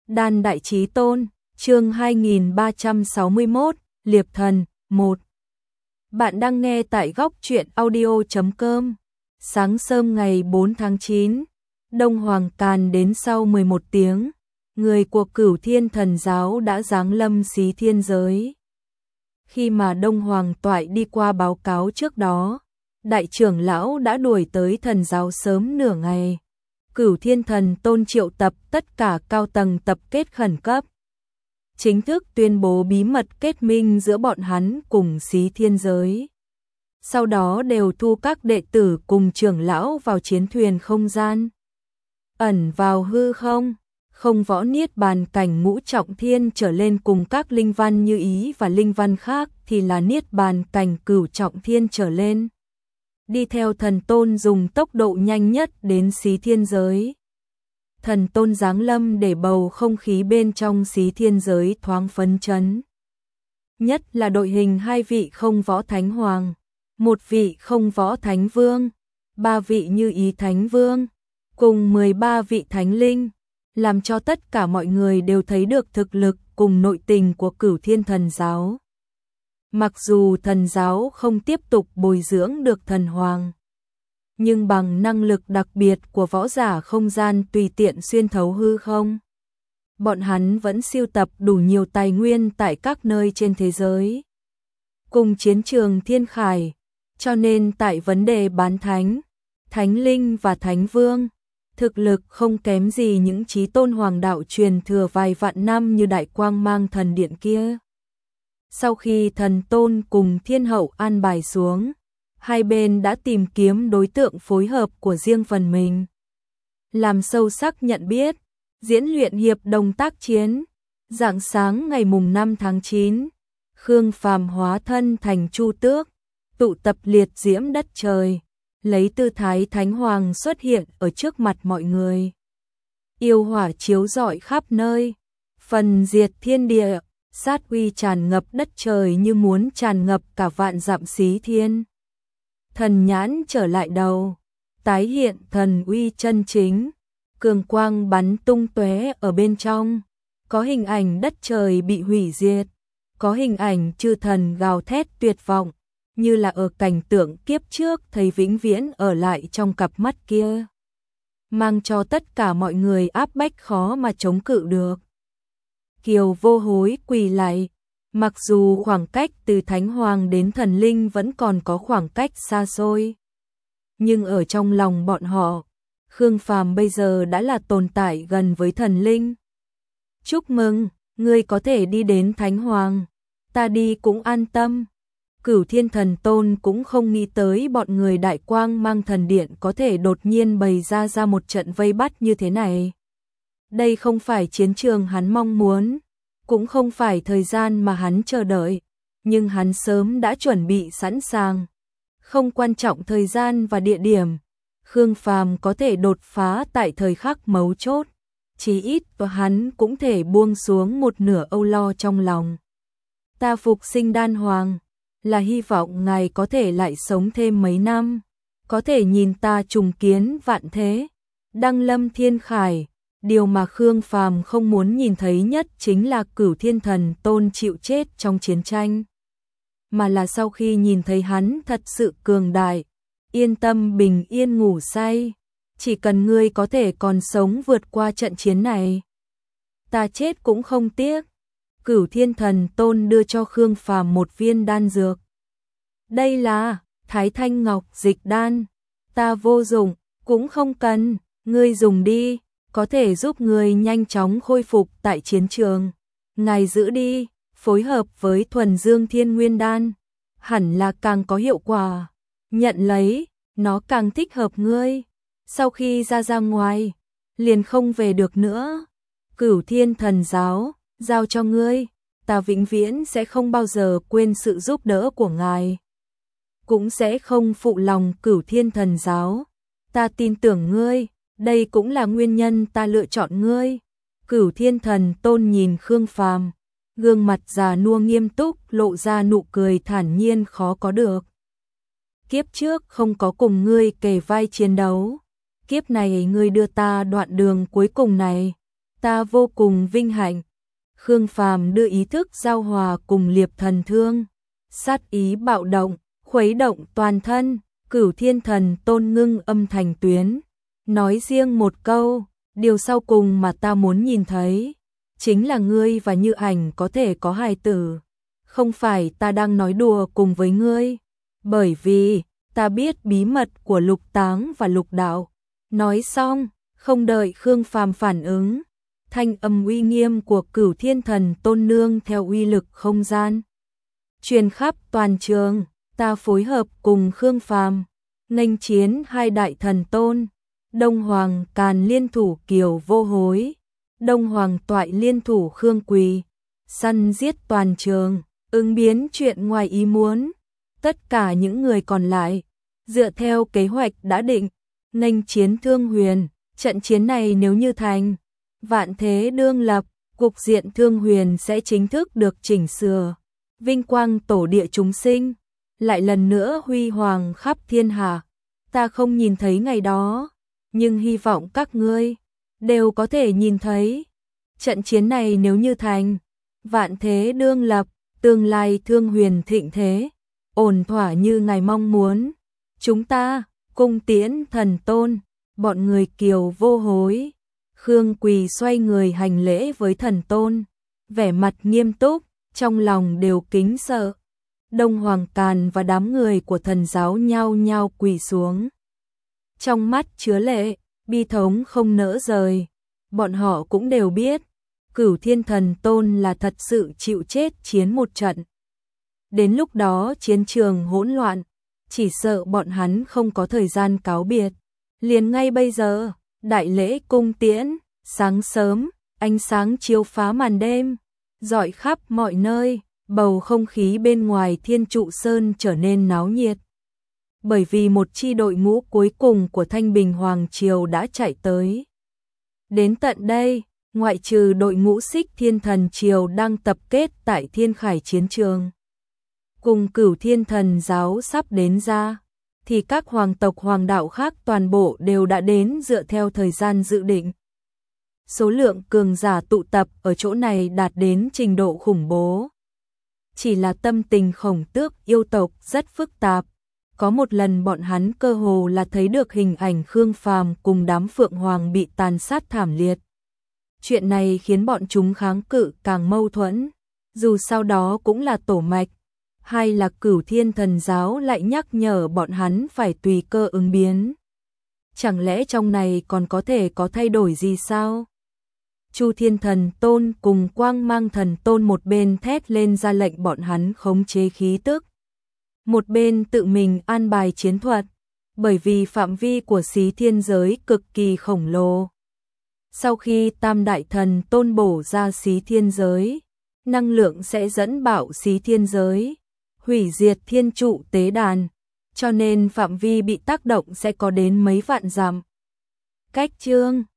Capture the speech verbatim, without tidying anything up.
Đan Đại Chí Tôn, chương hai nghìn ba trăm sáu mươi mốt, Liệp Thần, một. Bạn đang nghe tại góc truyện audio chấm com. Sáng sớm ngày bốn tháng chín, Đông Hoàng Càn đến sau mười một tiếng, người của Cửu Thiên Thần Giáo đã giáng lâm xí thiên giới. Khi mà Đông Hoàng Toại đi qua báo cáo trước đó, đại trưởng lão đã đuổi tới thần giáo sớm nửa ngày. Cửu Thiên Thần Tôn triệu tập tất cả cao tầng tập kết khẩn cấp, chính thức tuyên bố bí mật kết minh giữa bọn hắn cùng xí thiên giới. Sau đó đều thu các đệ tử cùng trưởng lão vào chiến thuyền không gian, ẩn vào hư không, không võ niết bàn cảnh ngũ trọng thiên trở lên cùng các linh văn như ý và linh văn khác thì là niết bàn cảnh cửu trọng thiên trở lên. Đi theo thần tôn dùng tốc độ nhanh nhất đến xí thiên giới. Thần tôn giáng lâm để bầu không khí bên trong xí thiên giới thoáng phấn chấn. Nhất là đội hình hai vị không võ thánh hoàng, một vị không võ thánh vương, ba vị như ý thánh vương, cùng mười ba vị thánh linh, làm cho tất cả mọi người đều thấy được thực lực cùng nội tình của Cửu Thiên Thần Giáo. Mặc dù thần giáo không tiếp tục bồi dưỡng được thần hoàng, nhưng bằng năng lực đặc biệt của võ giả không gian tùy tiện xuyên thấu hư không, bọn hắn vẫn sưu tập đủ nhiều tài nguyên tại các nơi trên thế giới, cùng chiến trường thiên khải, cho nên tại vấn đề bán thánh, thánh linh và thánh vương, thực lực không kém gì những chí tôn hoàng đạo truyền thừa vài vạn năm như Đại Quang Mang Thần Điện kia. Sau khi thần tôn cùng thiên hậu an bài xuống, hai bên đã tìm kiếm đối tượng phối hợp của riêng phần mình. Làm sâu sắc nhận biết, diễn luyện hiệp đồng tác chiến. Rạng sáng ngày mùng năm tháng chín, Khương Phàm hóa thân thành Chu Tước, tụ tập liệt diễm đất trời, lấy tư thái thánh hoàng xuất hiện ở trước mặt mọi người. Yêu hỏa chiếu rọi khắp nơi, phần diệt thiên địa, sát uy tràn ngập đất trời như muốn tràn ngập cả vạn dặm xí thiên. Thần nhãn trở lại đầu, tái hiện thần uy chân chính, cường quang bắn tung tóe ở bên trong, có hình ảnh đất trời bị hủy diệt, có hình ảnh chư thần gào thét tuyệt vọng, như là ở cảnh tượng kiếp trước thấy vĩnh viễn ở lại trong cặp mắt kia, mang cho tất cả mọi người áp bách khó mà chống cự được. Kiều vô hối quỳ lại, mặc dù khoảng cách từ thánh hoàng đến thần linh vẫn còn có khoảng cách xa xôi, nhưng ở trong lòng bọn họ, Khương Phàm bây giờ đã là tồn tại gần với thần linh. Chúc mừng, ngươi có thể đi đến thánh hoàng, ta đi cũng an tâm. Cửu Thiên Thần Tôn cũng không nghĩ tới bọn người Đại Quang Mang Thần Điện có thể đột nhiên bày ra ra một trận vây bắt như thế này. Đây không phải chiến trường hắn mong muốn, cũng không phải thời gian mà hắn chờ đợi, nhưng hắn sớm đã chuẩn bị sẵn sàng. Không quan trọng thời gian và địa điểm, Khương Phàm có thể đột phá tại thời khắc mấu chốt, chí ít và hắn cũng thể buông xuống một nửa âu lo trong lòng. Ta phục sinh đan hoàng, là hy vọng ngài có thể lại sống thêm mấy năm, có thể nhìn ta trùng kiến vạn thế, đăng lâm thiên khải. Điều mà Khương Phàm không muốn nhìn thấy nhất chính là Cửu Thiên Thần Tôn chịu chết trong chiến tranh, mà là sau khi nhìn thấy hắn thật sự cường đại, yên tâm bình yên ngủ say, chỉ cần ngươi có thể còn sống vượt qua trận chiến này, ta chết cũng không tiếc. Cửu Thiên Thần Tôn đưa cho Khương Phàm một viên đan dược. Đây là Thái Thanh Ngọc Dịch Đan, ta vô dụng, cũng không cần, ngươi dùng đi, có thể giúp người nhanh chóng khôi phục tại chiến trường. Ngài giữ đi, phối hợp với Thuần Dương Thiên Nguyên Đan, hẳn là càng có hiệu quả. Nhận lấy, nó càng thích hợp ngươi. Sau khi ra ra ngoài, liền không về được nữa. Cửu Thiên Thần Giáo, giao cho ngươi, ta vĩnh viễn sẽ không bao giờ quên sự giúp đỡ của ngài. Cũng sẽ không phụ lòng Cửu Thiên Thần Giáo. Ta tin tưởng ngươi. Đây cũng là nguyên nhân ta lựa chọn ngươi. Cửu Thiên Thần Tôn nhìn Khương Phàm, gương mặt già nua nghiêm túc lộ ra nụ cười thản nhiên khó có được. Kiếp trước không có cùng ngươi kề vai chiến đấu, kiếp này ngươi đưa ta đoạn đường cuối cùng này, Ta vô cùng vinh hạnh. Khương Phàm đưa ý thức giao hòa cùng liệp thần thương. Sát ý bạo động, khuấy động toàn thân, Cửu Thiên Thần Tôn ngưng âm thành tuyến. Nói riêng một câu, điều sau cùng mà ta muốn nhìn thấy, chính là ngươi và Như Ảnh có thể có hài tử. Không phải ta đang nói đùa cùng với ngươi, bởi vì ta biết bí mật của Lục Táng và Lục Đạo. Nói xong, không đợi Khương Phàm phản ứng, thanh âm uy nghiêm của Cửu Thiên Thần Tôn nương theo uy lực không gian truyền khắp toàn trường. Ta phối hợp cùng Khương Phàm nghênh chiến hai đại thần tôn. Đông Hoàng Càn liên thủ Kiều Vô Hối, Đông Hoàng Toại liên thủ Khương Quỳ, săn giết toàn trường, ứng biến chuyện ngoài ý muốn. Tất cả những người còn lại, dựa theo kế hoạch đã định, nghênh chiến Thương Huyền. Trận chiến này nếu như thành, vạn thế đương lập, cục diện Thương Huyền sẽ chính thức được chỉnh sửa. Vinh quang tổ địa chúng sinh, lại lần nữa huy hoàng khắp thiên hạ. Ta không nhìn thấy ngày đó, nhưng hy vọng các ngươi đều có thể nhìn thấy. Trận chiến này nếu như thành, vạn thế đương lập, tương lai Thương Huyền thịnh thế, ổn thỏa như ngài mong muốn. Chúng ta, cung tiễn thần tôn, bọn người Kiều Vô Hối. Khương Quỳ xoay người hành lễ với thần tôn, vẻ mặt nghiêm túc, trong lòng đều kính sợ. Đông Hoàng Càn và đám người của thần giáo nhao nhao quỳ xuống. Trong mắt chứa lệ, bi thống không nỡ rời. Bọn họ cũng đều biết, Cửu Thiên Thần Tôn là thật sự chịu chết chiến một trận. Đến lúc đó chiến trường hỗn loạn, chỉ sợ bọn hắn không có thời gian cáo biệt. Liền ngay bây giờ, đại lễ cung tiễn, sáng sớm, ánh sáng chiếu phá màn đêm, rọi khắp mọi nơi, bầu không khí bên ngoài Thiên Trụ Sơn trở nên náo nhiệt. Bởi vì một chi đội ngũ cuối cùng của Thanh Bình Hoàng Triều đã chạy tới. Đến tận đây, ngoại trừ đội ngũ Xích Thiên Thần Triều đang tập kết tại Thiên Khải chiến trường, cùng Cửu Thiên Thần giáo sắp đến ra, thì các hoàng tộc hoàng đạo khác toàn bộ đều đã đến dựa theo thời gian dự định. Số lượng cường giả tụ tập ở chỗ này đạt đến trình độ khủng bố. Chỉ là tâm tình Khổng Tước yêu tộc rất phức tạp. Có một lần bọn hắn cơ hồ là thấy được hình ảnh Khương Phàm cùng đám Phượng Hoàng bị tàn sát thảm liệt. Chuyện này khiến bọn chúng kháng cự càng mâu thuẫn. Dù sau đó cũng là tổ mạch, hay là Cửu Thiên Thần giáo lại nhắc nhở bọn hắn phải tùy cơ ứng biến. Chẳng lẽ trong này còn có thể có thay đổi gì sao? Chu Thiên Thần Tôn cùng Quang Mang Thần Tôn một bên thét lên ra lệnh bọn hắn khống chế khí tức, một bên tự mình an bài chiến thuật, bởi vì phạm vi của Xí Thiên giới cực kỳ khổng lồ. Sau khi Tam Đại Thần Tôn bổ ra Xí Thiên giới, năng lượng sẽ dẫn bạo Xí Thiên giới, hủy diệt Thiên Trụ tế đàn, cho nên phạm vi bị tác động sẽ có đến mấy vạn dặm. Cách chương